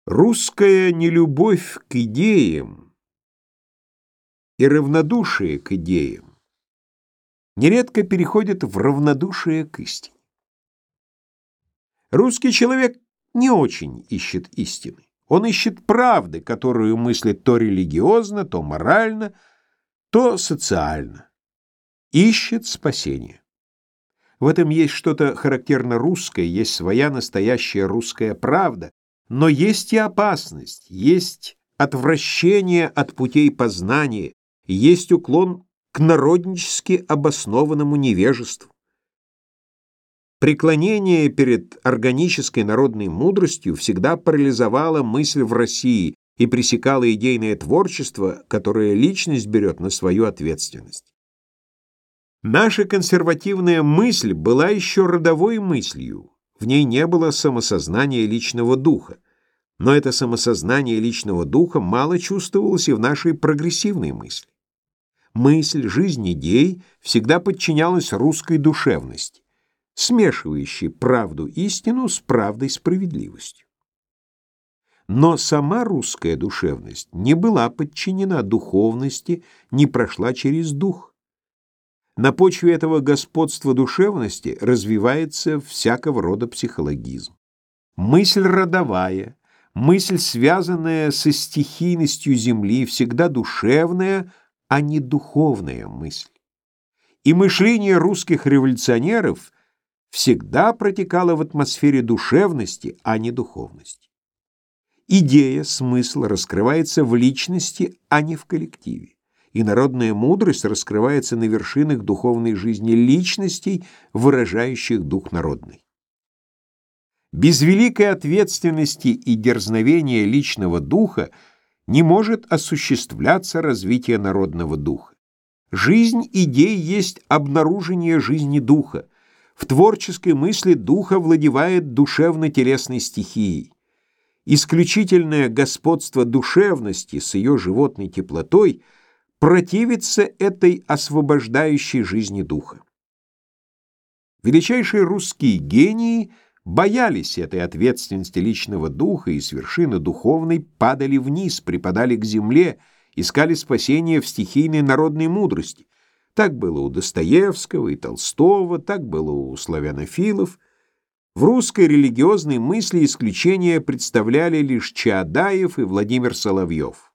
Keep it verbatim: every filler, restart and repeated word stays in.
Русская нелюбовь к идеям и равнодушие к идеям нередко переходит в равнодушие к истине. Русский человек не очень ищет истины. Он ищет правды, которую мыслит то религиозно, то морально, то социально. Ищет спасения. В этом есть что-то характерно русское, есть своя настоящая русская правда, но есть и опасность, есть отвращение от путей познания, есть уклон к народнически обоснованному невежеству. Преклонение перед органической народной мудростью всегда парализовало мысль в России и пресекало идейное творчество, которое личность берет на свою ответственность. Наша консервативная мысль была еще родовой мыслью, в ней не было самосознания личного духа, но это самосознание личного духа мало чувствовалось и в нашей прогрессивной мысли. Мысль, жизнь идей всегда подчинялась русской душевности, смешивающей правду-истину с правдой-справедливостью. Но сама русская душевность не была подчинена духовности, не прошла через дух. На почве этого господства душевности развивается всякого рода психологизм. Мысль родовая, мысль, связанная со стихийностью земли, всегда душевная, а не духовная мысль. И мышление русских революционеров всегда протекало в атмосфере душевности, а не духовности. Идея, смысл раскрывается в личности, а не в коллективе. И народная мудрость раскрывается на вершинах духовной жизни личностей, выражающих дух народный. Без великой ответственности и дерзновения личного духа не может осуществляться развитие народного духа. Жизнь идей есть обнаружение жизни духа. В творческой мысли духа владевает душевно-телесной стихией. Исключительное господство душевности с ее животной теплотой противится этой освобождающей жизни духа. Величайшие русские гении боялись этой ответственности личного духа и с вершины духовной падали вниз, припадали к земле, искали спасения в стихийной народной мудрости. Так было у Достоевского и Толстого, так было у славянофилов. В русской религиозной мысли исключение представляли лишь Чаадаев и Владимир Соловьев.